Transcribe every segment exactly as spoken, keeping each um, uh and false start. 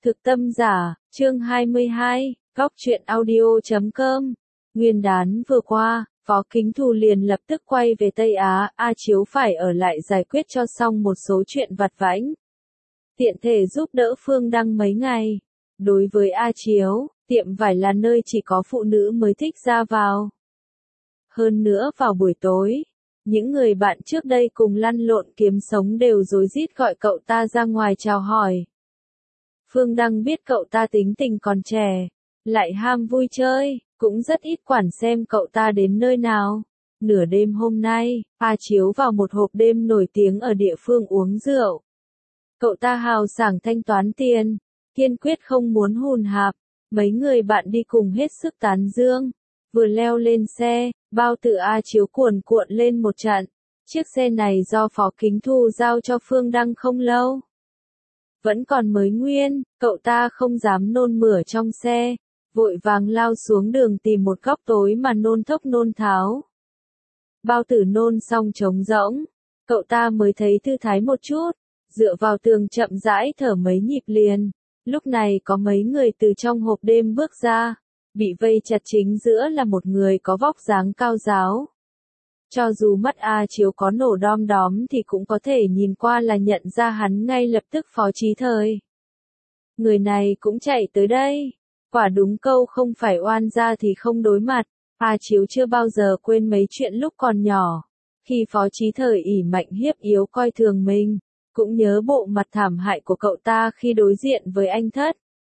Thực tâm giả, chương hai mươi hai, góc truyện audio chấm com. Nguyên đán vừa qua, Phó Kính Thù liền lập tức quay về Tây Á, A Chiếu phải ở lại giải quyết cho xong một số chuyện vặt vãnh. Tiện thể giúp đỡ Phương Đăng mấy ngày. Đối với A Chiếu, tiệm vải là nơi chỉ có phụ nữ mới thích ra vào. Hơn nữa vào buổi tối, những người bạn trước đây cùng lăn lộn kiếm sống đều rối rít gọi cậu ta ra ngoài chào hỏi. Phương Đăng biết cậu ta tính tình còn trẻ, lại ham vui chơi, cũng rất ít quản xem cậu ta đến nơi nào. Nửa đêm hôm nay, A Chiếu vào một hộp đêm nổi tiếng ở địa phương uống rượu. Cậu ta hào sảng thanh toán tiền, kiên quyết không muốn hùn hạp. Mấy người bạn đi cùng hết sức tán dương. Vừa leo lên xe, bao tử A Chiếu cuồn cuộn lên một trận. Chiếc xe này do Phó Kính Thù giao cho Phương Đăng không lâu. Vẫn còn mới nguyên, cậu ta không dám nôn mửa trong xe, vội vàng lao xuống đường tìm một góc tối mà nôn thốc nôn tháo. Bao tử nôn xong trống rỗng, cậu ta mới thấy thư thái một chút, dựa vào tường chậm rãi thở mấy nhịp liền. Lúc này có mấy người từ trong hộp đêm bước ra, bị vây chặt chính giữa là một người có vóc dáng cao ráo. Cho dù mắt A Chiếu có nổ đom đóm thì cũng có thể nhìn qua là nhận ra hắn ngay lập tức Phó Chí Thời. Người này cũng chạy tới đây. Quả đúng câu không phải oan gia thì không đối mặt. A Chiếu chưa bao giờ quên mấy chuyện lúc còn nhỏ. Khi Phó Chí Thời ỷ mạnh hiếp yếu coi thường mình, cũng nhớ bộ mặt thảm hại của cậu ta khi đối diện với anh Thất.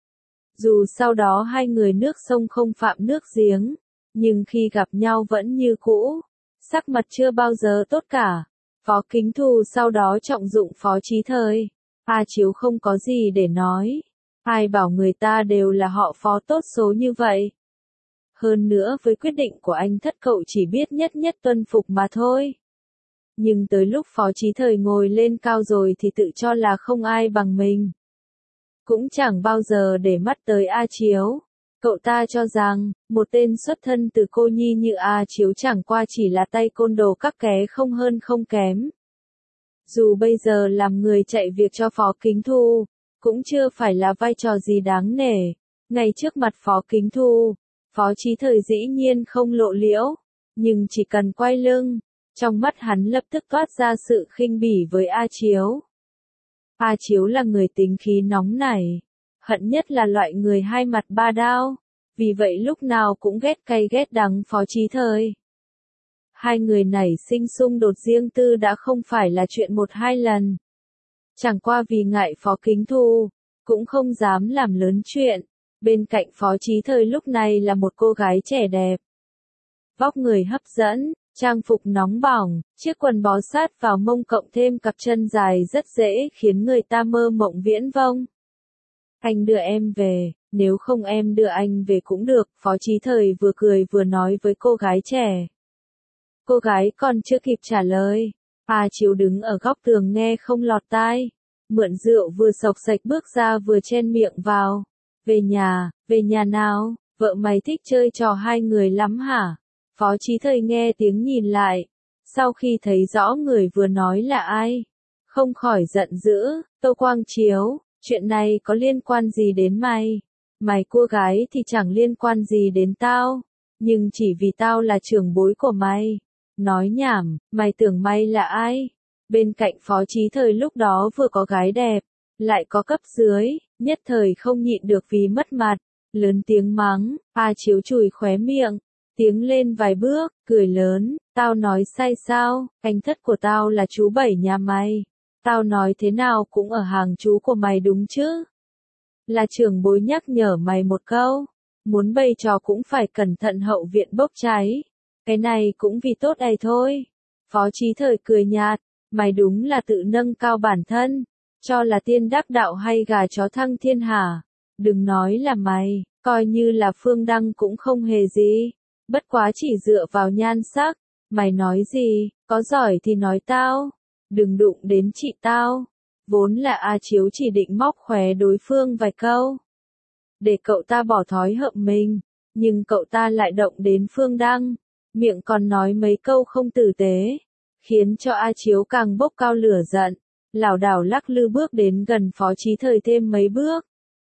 Dù sau đó hai người nước sông không phạm nước giếng, nhưng khi gặp nhau vẫn như cũ. Sắc mặt chưa bao giờ tốt cả. Phó Kính Thù sau đó trọng dụng Phó Chí Thời. A Chiếu không có gì để nói. Ai bảo người ta đều là họ Phó tốt số như vậy. Hơn nữa với quyết định của anh Thất cậu chỉ biết nhất nhất tuân phục mà thôi. Nhưng tới lúc Phó Chí Thời ngồi lên cao rồi thì tự cho là không ai bằng mình. Cũng chẳng bao giờ để mắt tới A Chiếu. Cậu ta cho rằng, một tên xuất thân từ cô nhi như A Chiếu chẳng qua chỉ là tay côn đồ các ké không hơn không kém. Dù bây giờ làm người chạy việc cho Phó Kính Thù, cũng chưa phải là vai trò gì đáng nể. Ngay trước mặt Phó Kính Thù, Phó Chí Thời dĩ nhiên không lộ liễu, nhưng chỉ cần quay lưng, trong mắt hắn lập tức toát ra sự khinh bỉ với A Chiếu. A Chiếu là người tính khí nóng nảy. Hận nhất là loại người hai mặt ba đao, vì vậy lúc nào cũng ghét cay ghét đắng Phó Chí Thời. Hai người nảy sinh xung đột riêng tư đã không phải là chuyện một hai lần. Chẳng qua vì ngại Phó Kính Thù, cũng không dám làm lớn chuyện. Bên cạnh Phó Chí Thời lúc này là một cô gái trẻ đẹp. Vóc người hấp dẫn, trang phục nóng bỏng, chiếc quần bó sát vào mông cộng thêm cặp chân dài rất dễ khiến người ta mơ mộng viễn vông. Anh đưa em về, nếu không em đưa anh về cũng được, Phó Chí Thời vừa cười vừa nói với cô gái trẻ. Cô gái còn chưa kịp trả lời, A Chiếu đứng ở góc tường nghe không lọt tai, mượn rượu vừa sộc sạch bước ra vừa chen miệng vào. Về nhà, về nhà nào, vợ mày thích chơi trò hai người lắm hả? Phó Chí Thời nghe tiếng nhìn lại, sau khi thấy rõ người vừa nói là ai, không khỏi giận dữ, Tô Quang Chiếu. Chuyện này có liên quan gì đến mày? Mày cua gái thì chẳng liên quan gì đến tao. Nhưng chỉ vì tao là trưởng bối của mày. Nói nhảm, mày tưởng mày là ai? Bên cạnh Phó Chí Thời lúc đó vừa có gái đẹp, lại có cấp dưới, nhất thời không nhịn được vì mất mặt. Lớn tiếng mắng, A Chiếu chùi khóe miệng, tiếng lên vài bước, cười lớn, tao nói sai sao, anh Thất của tao là chú Bảy nhà mày. Tao nói thế nào cũng ở hàng chú của mày đúng chứ. Là trưởng bối nhắc nhở mày một câu. Muốn bày trò cũng phải cẩn thận hậu viện bốc cháy. Cái này cũng vì tốt ấy thôi. Phó Chí Thời cười nhạt. Mày đúng là tự nâng cao bản thân. Cho là tiên đắc đạo hay gà chó thăng thiên hà. Đừng nói là mày. Coi như là Phương Đăng cũng không hề gì. Bất quá chỉ dựa vào nhan sắc. Mày nói gì, có giỏi thì nói tao. Đừng đụng đến chị tao. Vốn là A Chiếu chỉ định móc khóe đối phương vài câu. Để cậu ta bỏ thói hợm mình. Nhưng cậu ta lại động đến Phương Đăng. Miệng còn nói mấy câu không tử tế. Khiến cho A Chiếu càng bốc cao lửa giận. Lảo đảo lắc lư bước đến gần Phó Chí Thời thêm mấy bước.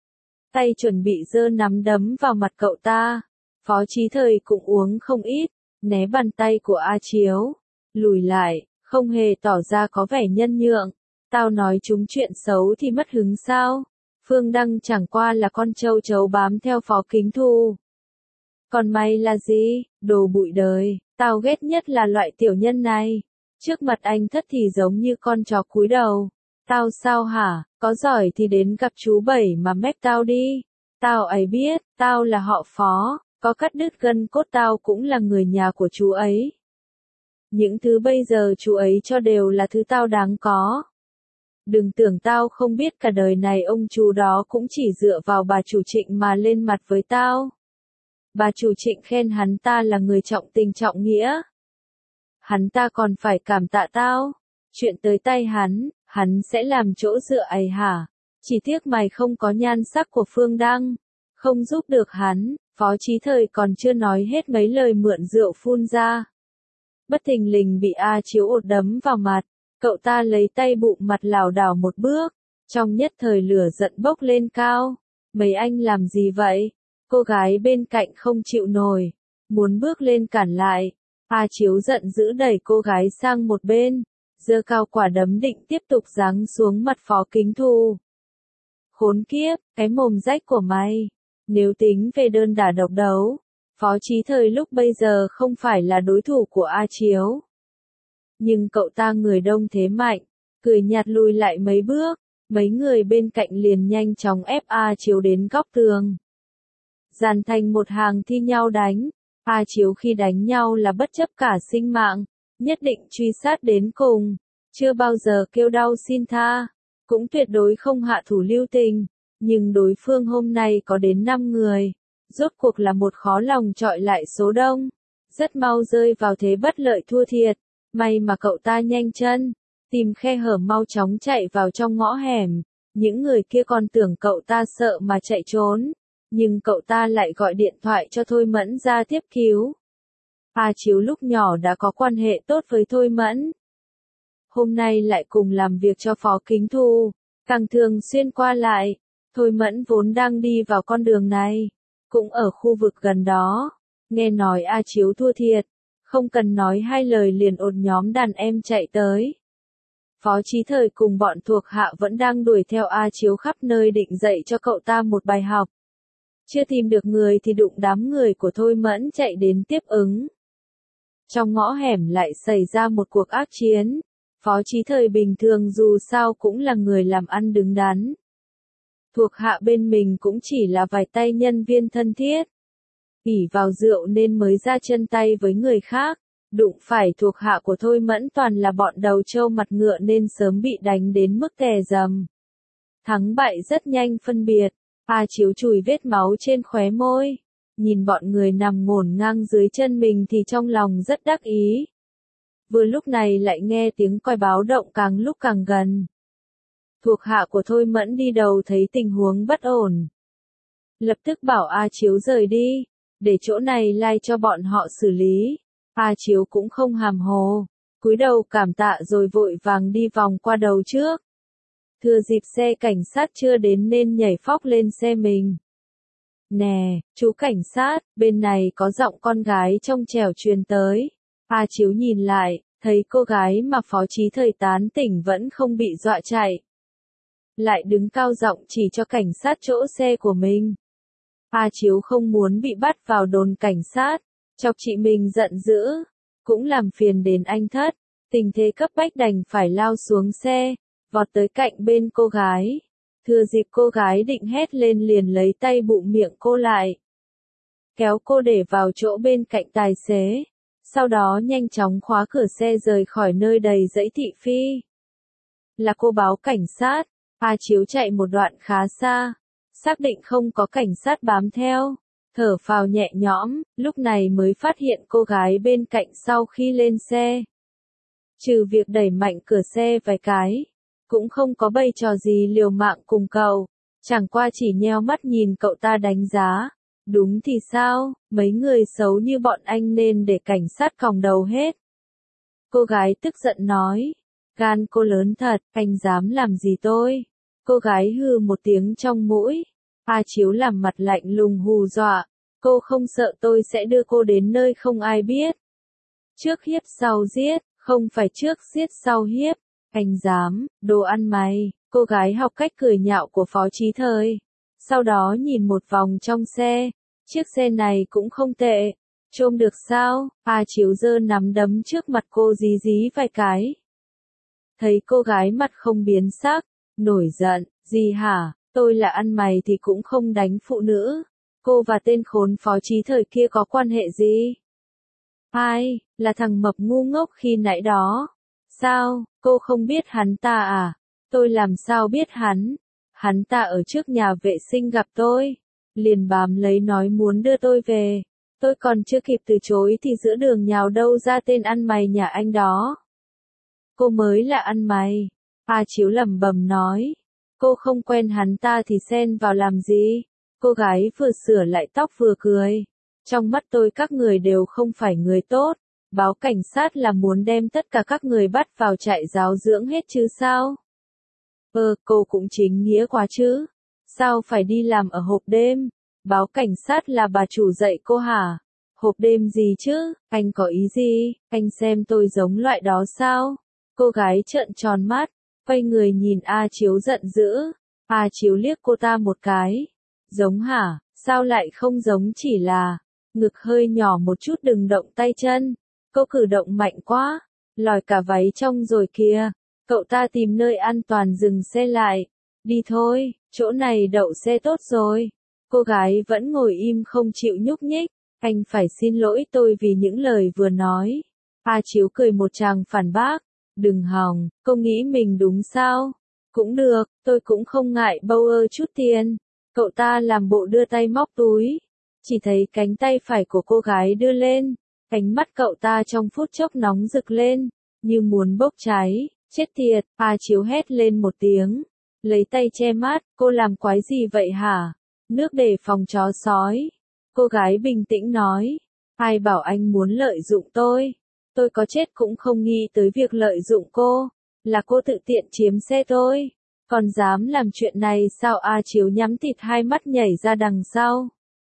tay chuẩn bị giơ nắm đấm vào mặt cậu ta. Phó Chí Thời cũng uống không ít, né bàn tay của A Chiếu, lùi lại, không hề tỏ ra có vẻ nhân nhượng. Tao nói chúng chuyện xấu thì mất hứng sao? Phương Đăng chẳng qua là con trâu trấu bám theo Phó Kính Thu. Còn mày là gì? Đồ bụi đời, tao ghét nhất là loại tiểu nhân này. Trước mặt anh Thất thì giống như con chó cúi đầu. Tao sao hả? Có giỏi thì đến gặp chú Bảy mà mách tao đi. Tao ấy biết, tao là họ Phó, có cắt đứt gân cốt tao cũng là người nhà của chú ấy. Những thứ bây giờ chú ấy cho đều là thứ tao đáng có. Đừng tưởng tao không biết cả đời này ông chú đó cũng chỉ dựa vào bà chủ Trịnh mà lên mặt với tao. Bà chủ Trịnh khen hắn ta là người trọng tình trọng nghĩa. Hắn ta còn phải cảm tạ tao. Chuyện tới tay hắn, hắn sẽ làm chỗ dựa ấy hả? Chỉ tiếc mày không có nhan sắc của Phương Đăng. Không giúp được hắn, Phó Chí Thời còn chưa nói hết mấy lời mượn rượu phun ra. Bất thình lình bị A Chiếu ột đấm vào mặt. Cậu ta lấy tay bụng mặt lảo đảo một bước. Trong nhất thời lửa giận bốc lên cao. Mấy anh làm gì vậy? Cô gái bên cạnh không chịu nổi. Muốn bước lên cản lại. A Chiếu giận dữ đẩy cô gái sang một bên. Giơ cao quả đấm định tiếp tục giáng xuống mặt Phó Kính Thu. Khốn kiếp, cái mồm rách của mày. Nếu tính về đơn đả độc đấu, Phó Chí Thời lúc bây giờ không phải là đối thủ của A Chiếu. Nhưng cậu ta người đông thế mạnh, cười nhạt lùi lại mấy bước, mấy người bên cạnh liền nhanh chóng ép A Chiếu đến góc tường. Dàn thành một hàng thi nhau đánh, A Chiếu khi đánh nhau là bất chấp cả sinh mạng, nhất định truy sát đến cùng, chưa bao giờ kêu đau xin tha, cũng tuyệt đối không hạ thủ lưu tình. Nhưng đối phương hôm nay có đến năm người, rốt cuộc là một khó lòng chọi lại số đông, rất mau rơi vào thế bất lợi thua thiệt. May mà cậu ta nhanh chân, tìm khe hở mau chóng chạy vào trong ngõ hẻm, những người kia còn tưởng cậu ta sợ mà chạy trốn, nhưng cậu ta lại gọi điện thoại cho Thôi Mẫn ra tiếp cứu. A Chiếu lúc nhỏ đã có quan hệ tốt với Thôi Mẫn. Hôm nay lại cùng làm việc cho Phó Kính Thu, càng thường xuyên qua lại. Thôi Mẫn vốn đang đi vào con đường này, cũng ở khu vực gần đó, nghe nói A Chiếu thua thiệt, không cần nói hai lời liền ột nhóm đàn em chạy tới. Phó Chí Thời cùng bọn thuộc hạ vẫn đang đuổi theo A Chiếu khắp nơi định dạy cho cậu ta một bài học. Chưa tìm được người thì đụng đám người của Thôi Mẫn chạy đến tiếp ứng. Trong ngõ hẻm lại xảy ra một cuộc ác chiến. Phó Chí Thời bình thường dù sao cũng là người làm ăn đứng đắn. Thuộc hạ bên mình cũng chỉ là vài tay nhân viên thân thiết. ỷ vào rượu nên mới ra chân tay với người khác. Đụng phải thuộc hạ của Thôi Mẫn toàn là bọn đầu trâu mặt ngựa nên sớm bị đánh đến mức tè rầm. Thắng bại rất nhanh phân biệt. A Chiếu chùi vết máu trên khóe môi. Nhìn bọn người nằm ngổn ngang dưới chân mình thì trong lòng rất đắc ý. Vừa lúc này lại nghe tiếng còi báo động càng lúc càng gần. Thuộc hạ của Thôi Mẫn đi đầu thấy tình huống bất ổn. Lập tức bảo A Chiếu rời đi, để chỗ này lai cho bọn họ xử lý. A Chiếu cũng không hàm hồ, cúi đầu cảm tạ rồi vội vàng đi vòng qua đầu trước. Thừa dịp xe cảnh sát chưa đến nên nhảy phóc lên xe mình. Nè, chú cảnh sát, bên này có giọng con gái trong trẻo truyền tới. A Chiếu nhìn lại, thấy cô gái mà Phó Chí Thời tán tỉnh vẫn không bị dọa chạy. Lại đứng cao giọng chỉ cho cảnh sát chỗ xe của mình. A Chiếu không muốn bị bắt vào đồn cảnh sát, chọc chị mình giận dữ, cũng làm phiền đến anh Thất, tình thế cấp bách đành phải lao xuống xe, vọt tới cạnh bên cô gái. Thừa dịp cô gái định hét lên liền lấy tay bụng miệng cô lại. Kéo cô để vào chỗ bên cạnh tài xế, sau đó nhanh chóng khóa cửa xe rời khỏi nơi đầy dãy thị phi. Là cô báo cảnh sát. A Chiếu chạy một đoạn khá xa, xác định không có cảnh sát bám theo, thở phào nhẹ nhõm, lúc này mới phát hiện cô gái bên cạnh sau khi lên xe. Trừ việc đẩy mạnh cửa xe vài cái, cũng không có bày trò gì liều mạng cùng cậu, chẳng qua chỉ nheo mắt nhìn cậu ta đánh giá. Đúng thì sao, mấy người xấu như bọn anh nên để cảnh sát còng đầu hết. Cô gái tức giận nói, gan cô lớn thật, anh dám làm gì tôi? Cô gái hừ một tiếng trong mũi. A Chiếu làm mặt lạnh lùng hù dọa. Cô không sợ tôi sẽ đưa cô đến nơi không ai biết. Trước hiếp sau giết, không phải trước giết sau hiếp. Anh dám, đồ ăn mày. Cô gái học cách cười nhạo của Phó Chí Thời. Sau đó nhìn một vòng trong xe. Chiếc xe này cũng không tệ. Trông được sao? A Chiếu giơ nắm đấm trước mặt cô dí dí vài cái. Thấy cô gái mặt không biến sắc, nổi giận, gì hả? Tôi là ăn mày thì cũng không đánh phụ nữ. Cô và tên khốn Phó Chí Thời kia có quan hệ gì? Ai, là thằng mập ngu ngốc khi nãy đó. Sao, cô không biết hắn ta à? Tôi làm sao biết hắn? Hắn ta ở trước nhà vệ sinh gặp tôi. Liền bám lấy nói muốn đưa tôi về. Tôi còn chưa kịp từ chối thì giữa đường nhào đâu ra tên ăn mày nhà anh đó. Cô mới là ăn mày. A Chiếu lẩm bẩm nói. Cô không quen hắn ta thì xen vào làm gì? Cô gái vừa sửa lại tóc vừa cười. Trong mắt tôi các người đều không phải người tốt. Báo cảnh sát là muốn đem tất cả các người bắt vào trại giáo dưỡng hết chứ sao? Ờ, cô cũng chính nghĩa quá chứ. Sao phải đi làm ở hộp đêm? Báo cảnh sát là bà chủ dạy cô hả? Hộp đêm gì chứ? Anh có ý gì? Anh xem tôi giống loại đó sao? Cô gái trợn tròn mắt, quay người nhìn A Chiếu giận dữ. A Chiếu liếc cô ta một cái. Giống hả? Sao lại không giống, chỉ là ngực hơi nhỏ một chút, đừng động tay chân. Cô cử động mạnh quá, lòi cả váy trong rồi kìa. Cậu ta tìm nơi an toàn dừng xe lại. Đi thôi, chỗ này đậu xe tốt rồi. Cô gái vẫn ngồi im không chịu nhúc nhích. Anh phải xin lỗi tôi vì những lời vừa nói. A Chiếu cười một tràng phản bác. Đừng hòng, cô nghĩ mình đúng sao? Cũng được, tôi cũng không ngại bâu ơ chút tiền. Cậu ta làm bộ đưa tay móc túi. Chỉ thấy cánh tay phải của cô gái đưa lên. Ánh mắt cậu ta trong phút chốc nóng rực lên, như muốn bốc cháy. Chết tiệt, A Chiếu hét lên một tiếng. Lấy tay che mắt, cô làm quái gì vậy hả? Nước để phòng chó sói. Cô gái bình tĩnh nói. Ai bảo anh muốn lợi dụng tôi? Tôi có chết cũng không nghĩ tới việc lợi dụng cô. Là cô tự tiện chiếm xe tôi. Còn dám làm chuyện này sao? A Chiếu nhắm tịt hai mắt nhảy ra đằng sau.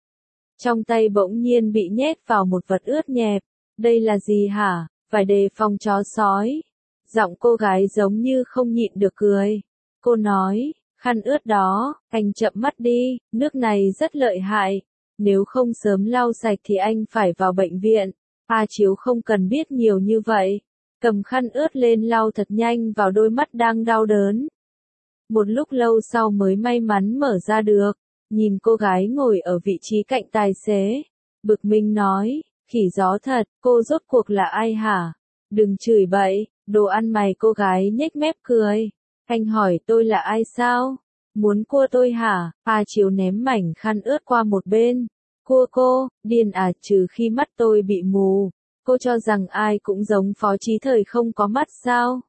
Trong tay bỗng nhiên bị nhét vào một vật ướt nhẹp. Đây là gì hả? Phải đề phòng chó sói. Giọng cô gái giống như không nhịn được cười. Cô nói, khăn ướt đó, anh chậm mắt đi, nước này rất lợi hại. Nếu không sớm lau sạch thì anh phải vào bệnh viện. A Chiếu không cần biết nhiều như vậy. Cầm khăn ướt lên lau thật nhanh vào đôi mắt đang đau đớn. Một lúc lâu sau mới may mắn mở ra được. Nhìn cô gái ngồi ở vị trí cạnh tài xế. Bực mình nói, khỉ gió thật, cô rốt cuộc là ai hả? Đừng chửi bậy, đồ ăn mày. Cô gái nhếch mép cười. Anh hỏi tôi là ai sao? Muốn cua tôi hả? A Chiếu ném mảnh khăn ướt qua một bên. Cua cô, điên à, trừ khi mắt tôi bị mù. Cô cho rằng ai cũng giống Phó Chí Thời không có mắt sao?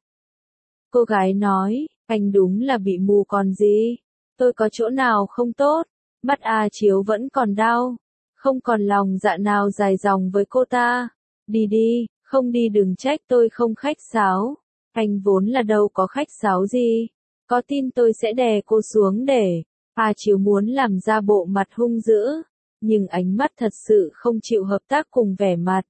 Cô gái nói, anh đúng là bị mù còn gì? Tôi có chỗ nào không tốt? Mắt A Chiếu vẫn còn đau. Không còn lòng dạ nào dài dòng với cô ta. Đi đi, không đi đừng trách tôi không khách sáo. Anh vốn là đâu có khách sáo gì. Có tin tôi sẽ đè cô xuống để. A Chiếu muốn làm ra bộ mặt hung dữ. Nhưng ánh mắt thật sự không chịu hợp tác cùng vẻ mặt.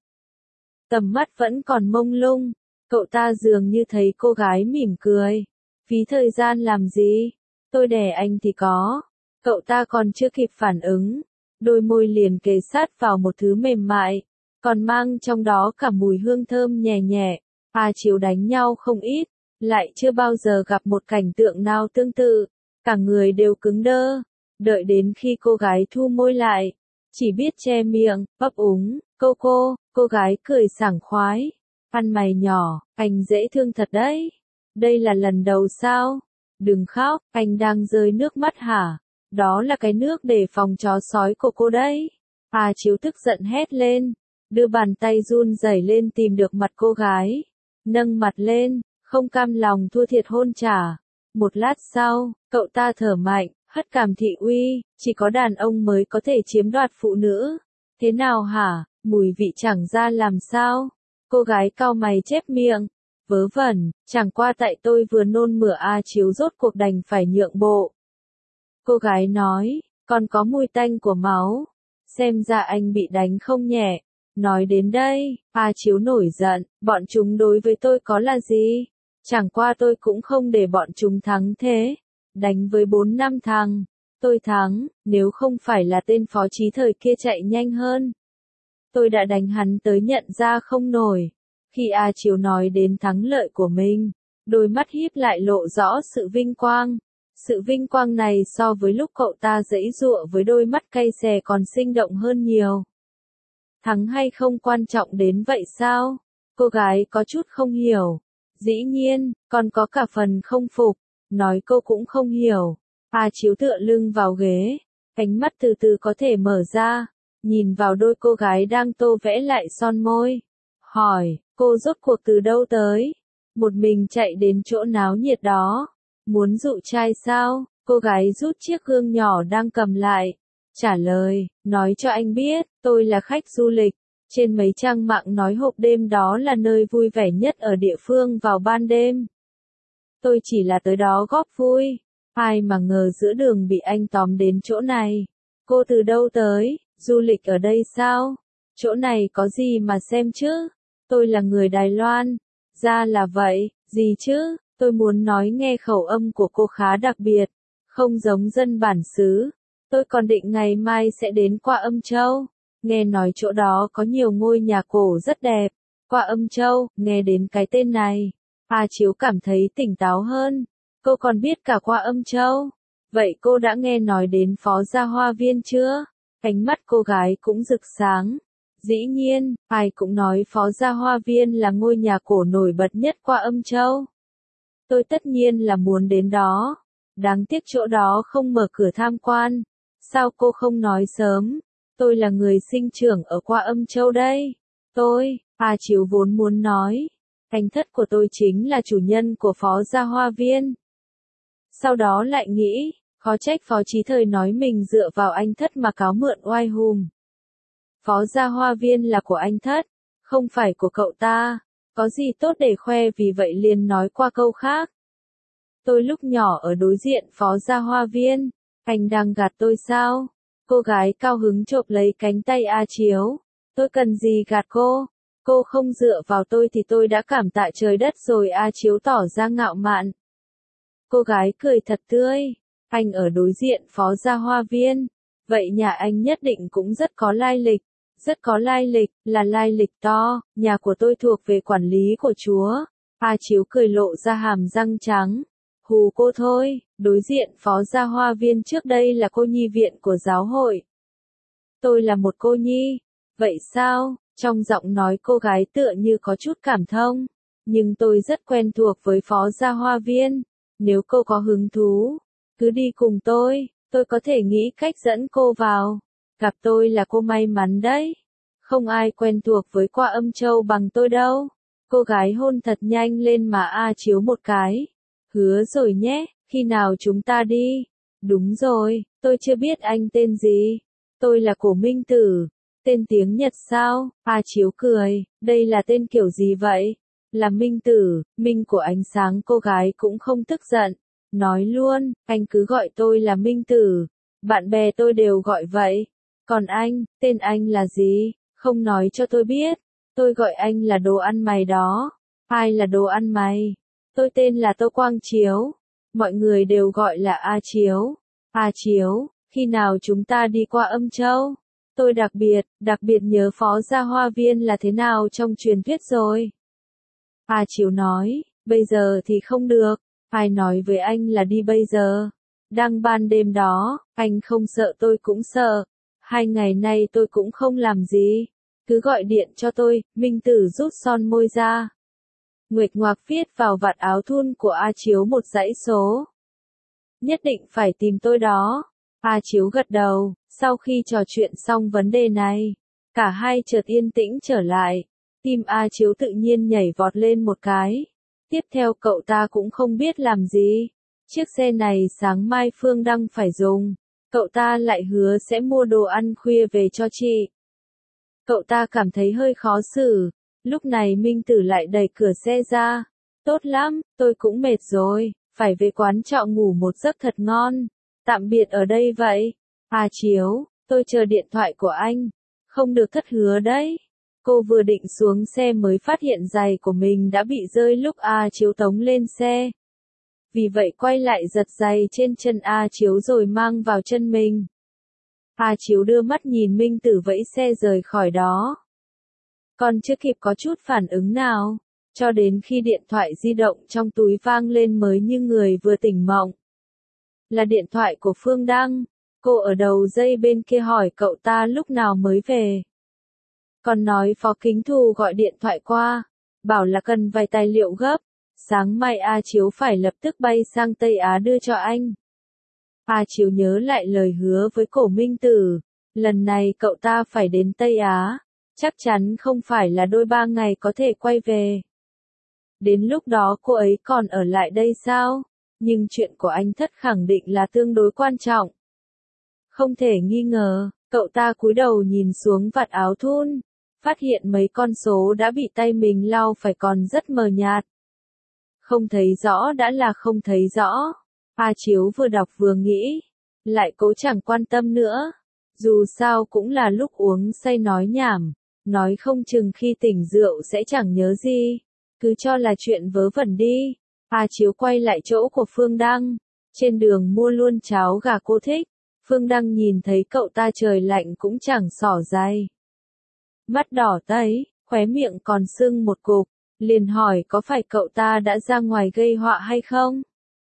Tầm mắt vẫn còn mông lung. Cậu ta dường như thấy cô gái mỉm cười. Phí thời gian làm gì? Tôi đè anh thì có. Cậu ta còn chưa kịp phản ứng. Đôi môi liền kề sát vào một thứ mềm mại. Còn mang trong đó cả mùi hương thơm nhẹ nhẹ. A Chiếu đánh nhau không ít. Lại chưa bao giờ gặp một cảnh tượng nào tương tự. Cả người đều cứng đơ. Đợi đến khi cô gái thu môi lại. Chỉ biết che miệng, ấp úng. Cô cô, cô gái cười sảng khoái. Ăn mày nhỏ, anh dễ thương thật đấy. Đây là lần đầu sao? Đừng khóc, anh đang rơi nước mắt hả? Đó là cái nước để phòng chó sói của cô đấy. A Chiếu tức giận hét lên. Đưa bàn tay run rẩy lên tìm được mặt cô gái. Nâng mặt lên, không cam lòng thua thiệt hôn trả. Một lát sau, cậu ta thở mạnh, hất cảm thị uy. Chỉ có đàn ông mới có thể chiếm đoạt phụ nữ. Thế nào hả? Mùi vị chẳng ra làm sao? Cô gái cau mày chép miệng. Vớ vẩn, chẳng qua tại tôi vừa nôn mửa. A Chiếu rốt cuộc đành phải nhượng bộ. Cô gái nói, còn có mùi tanh của máu. Xem ra anh bị đánh không nhẹ. Nói đến đây, A Chiếu nổi giận, bọn chúng đối với tôi có là gì? Chẳng qua tôi cũng không để bọn chúng thắng thế. Đánh với bốn năm thằng, tôi thắng, nếu không phải là tên phó trí thời kia chạy nhanh hơn. Tôi đã đánh hắn tới nhận ra không nổi. Khi A Chiếu nói đến thắng lợi của mình, đôi mắt híp lại lộ rõ sự vinh quang. Sự vinh quang này so với lúc cậu ta giãy giụa với đôi mắt cay xè còn sinh động hơn nhiều. Thắng hay không quan trọng đến vậy sao? Cô gái có chút không hiểu. Dĩ nhiên, còn có cả phần không phục. Nói cô cũng không hiểu. A Chiếu tựa lưng vào ghế. Cánh mắt từ từ có thể mở ra. Nhìn vào đôi cô gái đang tô vẽ lại son môi. Hỏi, cô rốt cuộc từ đâu tới? Một mình chạy đến chỗ náo nhiệt đó. Muốn dụ trai sao? Cô gái rút chiếc gương nhỏ đang cầm lại. Trả lời, nói cho anh biết, tôi là khách du lịch. Trên mấy trang mạng nói hộp đêm đó là nơi vui vẻ nhất ở địa phương vào ban đêm. Tôi chỉ là tới đó góp vui. Ai mà ngờ giữa đường bị anh tóm đến chỗ này. Cô từ đâu tới? Du lịch ở đây sao? Chỗ này có gì mà xem chứ? Tôi là người Đài Loan. Ra là vậy, gì chứ? Tôi muốn nói nghe khẩu âm của cô khá đặc biệt. Không giống dân bản xứ. Tôi còn định ngày mai sẽ đến Qua Âm Châu. Nghe nói chỗ đó có nhiều ngôi nhà cổ rất đẹp. Qua Âm Châu, nghe đến cái tên này. A Chiếu cảm thấy tỉnh táo hơn. Cô còn biết cả Qua Âm Châu. Vậy cô đã nghe nói đến Phó Gia Hoa Viên chưa? Ánh mắt cô gái cũng rực sáng. Dĩ nhiên, ai cũng nói Phó Gia Hoa Viên là ngôi nhà cổ nổi bật nhất Qua Âm Châu. Tôi tất nhiên là muốn đến đó. Đáng tiếc chỗ đó không mở cửa tham quan. Sao cô không nói sớm? Tôi là người sinh trưởng ở Qua Âm Châu đây. Tôi, A Chiếu vốn muốn nói. Anh thất của tôi chính là chủ nhân của Phó Gia Hoa Viên. Sau đó lại nghĩ, khó trách Phó Trí Thời nói mình dựa vào anh thất mà cáo mượn oai hùm. Phó Gia Hoa Viên là của anh thất, không phải của cậu ta. Có gì tốt để khoe vì vậy liền nói qua câu khác. Tôi lúc nhỏ ở đối diện Phó Gia Hoa Viên. Anh đang gạt tôi sao? Cô gái cao hứng chộp lấy cánh tay A Chiếu. Tôi cần gì gạt cô? Cô không dựa vào tôi thì tôi đã cảm tạ trời đất rồi. A Chiếu tỏ ra ngạo mạn. Cô gái cười thật tươi. Anh ở đối diện Phó Gia Hoa Viên. Vậy nhà anh nhất định cũng rất có lai lịch. Rất có lai lịch, là lai lịch to. Nhà của tôi thuộc về quản lý của chúa. A Chiếu cười lộ ra hàm răng trắng. Hù cô thôi, đối diện Phó Gia Hoa Viên trước đây là cô nhi viện của giáo hội. Tôi là một cô nhi. Vậy sao? Trong giọng nói cô gái tựa như có chút cảm thông. Nhưng tôi rất quen thuộc với Phó Gia Hoa Viên. Nếu cô có hứng thú, cứ đi cùng tôi, tôi có thể nghĩ cách dẫn cô vào. Gặp tôi là cô may mắn đấy. Không ai quen thuộc với Qua Âm Châu bằng tôi đâu. Cô gái hôn thật nhanh lên mà A Chiếu một cái. Hứa rồi nhé, khi nào chúng ta đi? Đúng rồi, tôi chưa biết anh tên gì. Tôi là Cổ Minh Tử. Tên tiếng Nhật sao? A Chiếu cười, đây là tên kiểu gì vậy? Là Minh Tử, Minh của ánh sáng. Cô gái cũng không tức giận. Nói luôn, anh cứ gọi tôi là Minh Tử. Bạn bè tôi đều gọi vậy. Còn anh, tên anh là gì? Không nói cho tôi biết. Tôi gọi anh là đồ ăn mày đó. Ai là đồ ăn mày? Tôi tên là Tô Quang Chiếu. Mọi người đều gọi là A Chiếu. A Chiếu, khi nào chúng ta đi Qua Âm Châu? Tôi đặc biệt, đặc biệt nhớ Phó Gia Hoa Viên là thế nào trong truyền thuyết rồi. A Chiếu nói, bây giờ thì không được. Ai nói với anh là đi bây giờ? Đang ban đêm đó, anh không sợ tôi cũng sợ. Hai ngày nay tôi cũng không làm gì. Cứ gọi điện cho tôi. Minh Tử rút son môi ra. Nguệch ngoạc viết vào vạt áo thun của A Chiếu một dãy số. Nhất định phải tìm tôi đó. A Chiếu gật đầu. Sau khi trò chuyện xong vấn đề này, cả hai chợt yên tĩnh trở lại. Tim A Chiếu tự nhiên nhảy vọt lên một cái. Tiếp theo cậu ta cũng không biết làm gì. Chiếc xe này sáng mai Phương Đăng phải dùng. Cậu ta lại hứa sẽ mua đồ ăn khuya về cho chị. Cậu ta cảm thấy hơi khó xử. Lúc này Minh Tử lại đẩy cửa xe ra. Tốt lắm, tôi cũng mệt rồi. Phải về quán trọ ngủ một giấc thật ngon. Tạm biệt ở đây vậy. A Chiếu, tôi chờ điện thoại của anh. Không được thất hứa đấy. Cô vừa định xuống xe mới phát hiện giày của mình đã bị rơi lúc A Chiếu tống lên xe. Vì vậy quay lại giật giày trên chân A Chiếu rồi mang vào chân mình. A Chiếu đưa mắt nhìn Minh Tử vẫy xe rời khỏi đó. Còn chưa kịp có chút phản ứng nào, cho đến khi điện thoại di động trong túi vang lên mới như người vừa tỉnh mộng. Là điện thoại của Phương Đăng. Cô ở đầu dây bên kia hỏi cậu ta lúc nào mới về. Còn nói Phó Kính Thù gọi điện thoại qua, bảo là cần vài tài liệu gấp. Sáng mai A Chiếu phải lập tức bay sang Tây Á đưa cho anh. A Chiếu nhớ lại lời hứa với Cổ Minh Tử. Lần này cậu ta phải đến Tây Á. Chắc chắn không phải là đôi ba ngày có thể quay về. Đến lúc đó cô ấy còn ở lại đây sao? Nhưng chuyện của anh Thất khẳng định là tương đối quan trọng. Không thể nghi ngờ, cậu ta cúi đầu nhìn xuống vạt áo thun. Phát hiện mấy con số đã bị tay mình lau phải còn rất mờ nhạt. Không thấy rõ đã là không thấy rõ. A Chiếu vừa đọc vừa nghĩ. Lại cố chẳng quan tâm nữa. Dù sao cũng là lúc uống say nói nhảm. Nói không chừng khi tỉnh rượu sẽ chẳng nhớ gì. Cứ cho là chuyện vớ vẩn đi. A Chiếu quay lại chỗ của Phương Đăng. Trên đường mua luôn cháo gà cô thích. Phương Đăng nhìn thấy cậu ta trời lạnh cũng chẳng xỏ giày. Mắt đỏ tấy, khóe miệng còn sưng một cục. Liền hỏi có phải cậu ta đã ra ngoài gây họa hay không?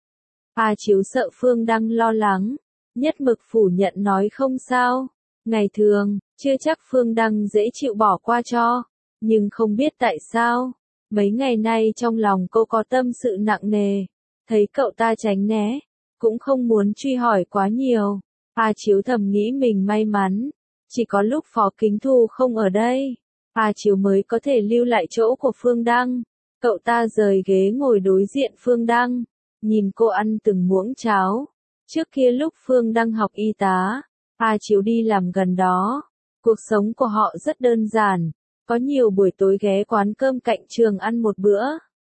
A Chiếu sợ Phương Đăng lo lắng. Nhất mực phủ nhận nói không sao. Ngày thường, chưa chắc Phương Đăng dễ chịu bỏ qua cho. Nhưng không biết tại sao. Mấy ngày nay trong lòng cô có tâm sự nặng nề. Thấy cậu ta tránh né. Cũng không muốn truy hỏi quá nhiều. A Chiếu thầm nghĩ mình may mắn. Chỉ có lúc Phó Kính Thù không ở đây. A Chiếu mới có thể lưu lại chỗ của Phương Đăng. Cậu ta rời ghế ngồi đối diện Phương Đăng. Nhìn cô ăn từng muỗng cháo. Trước kia lúc Phương Đăng học y tá, A Chiếu đi làm gần đó. Cuộc sống của họ rất đơn giản. Có nhiều buổi tối ghé quán cơm cạnh trường ăn một bữa.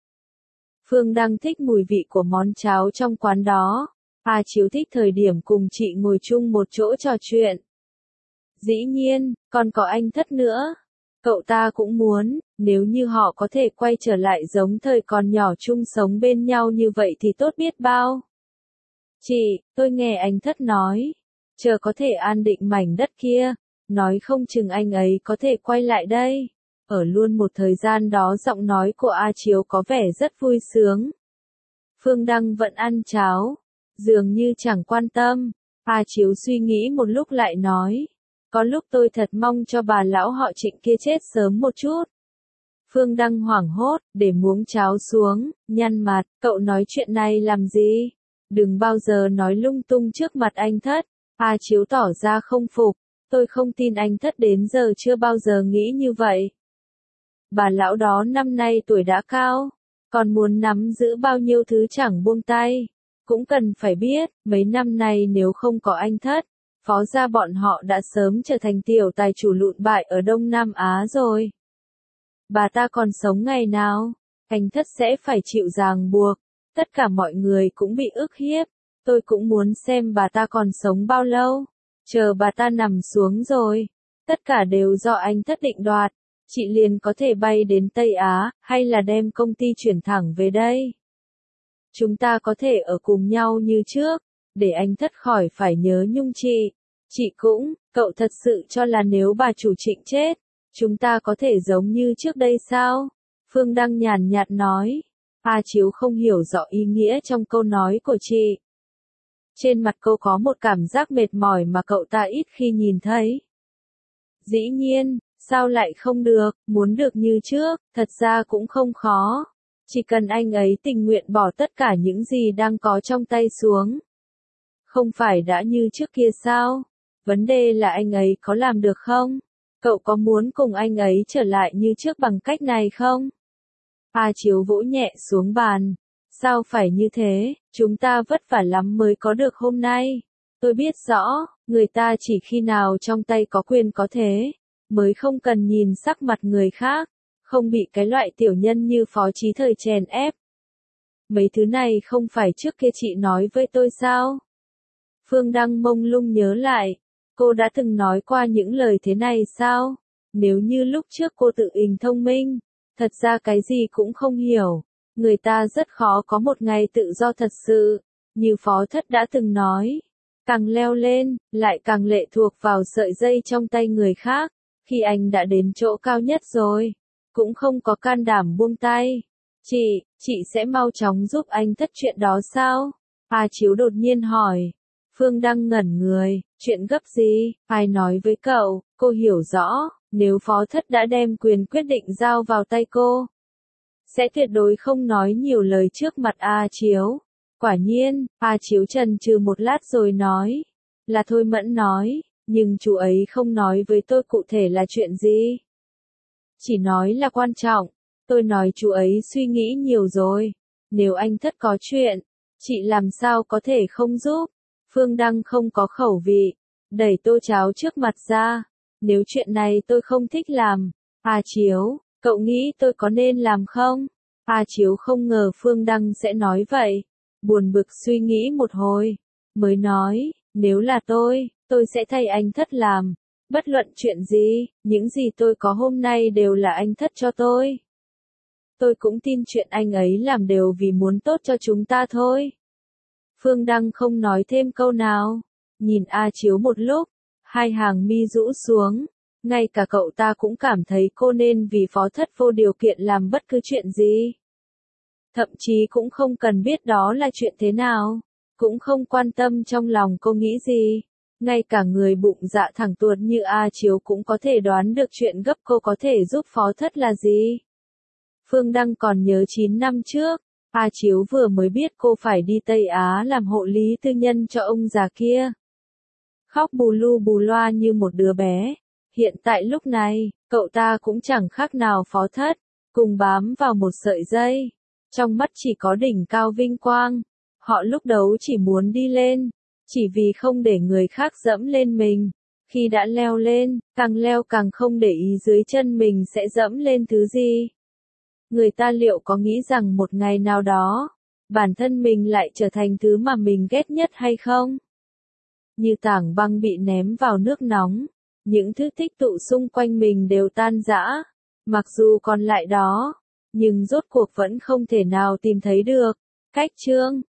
Phương Đăng thích mùi vị của món cháo trong quán đó. A Chiếu thích thời điểm cùng chị ngồi chung một chỗ trò chuyện. Dĩ nhiên, còn có anh Thất nữa. Cậu ta cũng muốn, nếu như họ có thể quay trở lại giống thời còn nhỏ chung sống bên nhau như vậy thì tốt biết bao. Chị, tôi nghe anh Thất nói, chờ có thể an định mảnh đất kia, nói không chừng anh ấy có thể quay lại đây. Ở luôn một thời gian đó giọng nói của A Chiếu có vẻ rất vui sướng. Phương Đăng vẫn ăn cháo, dường như chẳng quan tâm. A Chiếu suy nghĩ một lúc lại nói. Có lúc tôi thật mong cho bà lão họ Trịnh kia chết sớm một chút. Phương Đăng hoảng hốt, để muỗng cháo xuống, nhăn mặt, cậu nói chuyện này làm gì? Đừng bao giờ nói lung tung trước mặt anh Thất. A Chiếu tỏ ra không phục, tôi không tin anh Thất đến giờ chưa bao giờ nghĩ như vậy. Bà lão đó năm nay tuổi đã cao, còn muốn nắm giữ bao nhiêu thứ chẳng buông tay. Cũng cần phải biết, mấy năm nay nếu không có anh Thất, Phó gia bọn họ đã sớm trở thành tiểu tài chủ lụn bại ở Đông Nam Á rồi. Bà ta còn sống ngày nào, anh Thất sẽ phải chịu ràng buộc, tất cả mọi người cũng bị ức hiếp. Tôi cũng muốn xem bà ta còn sống bao lâu, chờ bà ta nằm xuống rồi. Tất cả đều do anh Thất định đoạt, chị liền có thể bay đến Tây Á, hay là đem công ty chuyển thẳng về đây. Chúng ta có thể ở cùng nhau như trước, để anh Thất khỏi phải nhớ nhung chị. Chị cũng, cậu thật sự cho là nếu bà chủ Trịnh chết, chúng ta có thể giống như trước đây sao? Phương Đăng nhàn nhạt nói. A Chiếu không hiểu rõ ý nghĩa trong câu nói của chị. Trên mặt cô có một cảm giác mệt mỏi mà cậu ta ít khi nhìn thấy. Dĩ nhiên, sao lại không được, muốn được như trước, thật ra cũng không khó. Chỉ cần anh ấy tình nguyện bỏ tất cả những gì đang có trong tay xuống. Không phải đã như trước kia sao? Vấn đề là anh ấy có làm được không? Cậu có muốn cùng anh ấy trở lại như trước bằng cách này không? A Chiếu vỗ nhẹ xuống bàn. Sao phải như thế, chúng ta vất vả lắm mới có được hôm nay. Tôi biết rõ, người ta chỉ khi nào trong tay có quyền có thế, mới không cần nhìn sắc mặt người khác, không bị cái loại tiểu nhân như Phó Chí Thời chèn ép. Mấy thứ này không phải trước kia chị nói với tôi sao? Phương Đăng mông lung nhớ lại, Cô đã từng nói qua những lời thế này sao? Nếu như lúc trước cô tự hình thông minh, thật ra cái gì cũng không hiểu, người ta rất khó có một ngày tự do thật sự, như Phó Thất đã từng nói. Càng leo lên, lại càng lệ thuộc vào sợi dây trong tay người khác, khi anh đã đến chỗ cao nhất rồi, cũng không có can đảm buông tay. Chị, chị sẽ mau chóng giúp anh Thất chuyện đó sao? A Chiếu đột nhiên hỏi. Phương Đăng ngẩn người, chuyện gấp gì, ai nói với cậu, cô hiểu rõ, nếu Phó Thất đã đem quyền quyết định giao vào tay cô, sẽ tuyệt đối không nói nhiều lời trước mặt A Chiếu. Quả nhiên, A Chiếu chần chừ một lát rồi nói, là Thôi Mẫn nói, nhưng chú ấy không nói với tôi cụ thể là chuyện gì. Chỉ nói là quan trọng, tôi nói chú ấy suy nghĩ nhiều rồi, nếu anh Thất có chuyện, chị làm sao có thể không giúp. Phương Đăng không có khẩu vị, đẩy tô cháo trước mặt ra, nếu chuyện này tôi không thích làm, A Chiếu, cậu nghĩ tôi có nên làm không? A Chiếu không ngờ Phương Đăng sẽ nói vậy, buồn bực suy nghĩ một hồi, mới nói, nếu là tôi, tôi sẽ thay anh Thất làm, bất luận chuyện gì, những gì tôi có hôm nay đều là anh Thất cho tôi. Tôi cũng tin chuyện anh ấy làm đều vì muốn tốt cho chúng ta thôi. Phương Đăng không nói thêm câu nào, nhìn A Chiếu một lúc, hai hàng mi rũ xuống, ngay cả cậu ta cũng cảm thấy cô nên vì Phó Thất vô điều kiện làm bất cứ chuyện gì. Thậm chí cũng không cần biết đó là chuyện thế nào, cũng không quan tâm trong lòng cô nghĩ gì, ngay cả người bụng dạ thẳng tuột như A Chiếu cũng có thể đoán được chuyện gấp cô có thể giúp Phó Thất là gì. Phương Đăng còn nhớ chín năm trước, A Chiếu vừa mới biết cô phải đi Tây Á làm hộ lý tư nhân cho ông già kia. Khóc bù lu bù loa như một đứa bé. Hiện tại lúc này, cậu ta cũng chẳng khác nào Phó Thất, cùng bám vào một sợi dây. Trong mắt chỉ có đỉnh cao vinh quang. Họ lúc đầu chỉ muốn đi lên, chỉ vì không để người khác dẫm lên mình. Khi đã leo lên, càng leo càng không để ý dưới chân mình sẽ dẫm lên thứ gì. Người ta liệu có nghĩ rằng một ngày nào đó, bản thân mình lại trở thành thứ mà mình ghét nhất hay không? Như tảng băng bị ném vào nước nóng, những thứ tích tụ xung quanh mình đều tan rã, mặc dù còn lại đó, nhưng rốt cuộc vẫn không thể nào tìm thấy được. Cách chương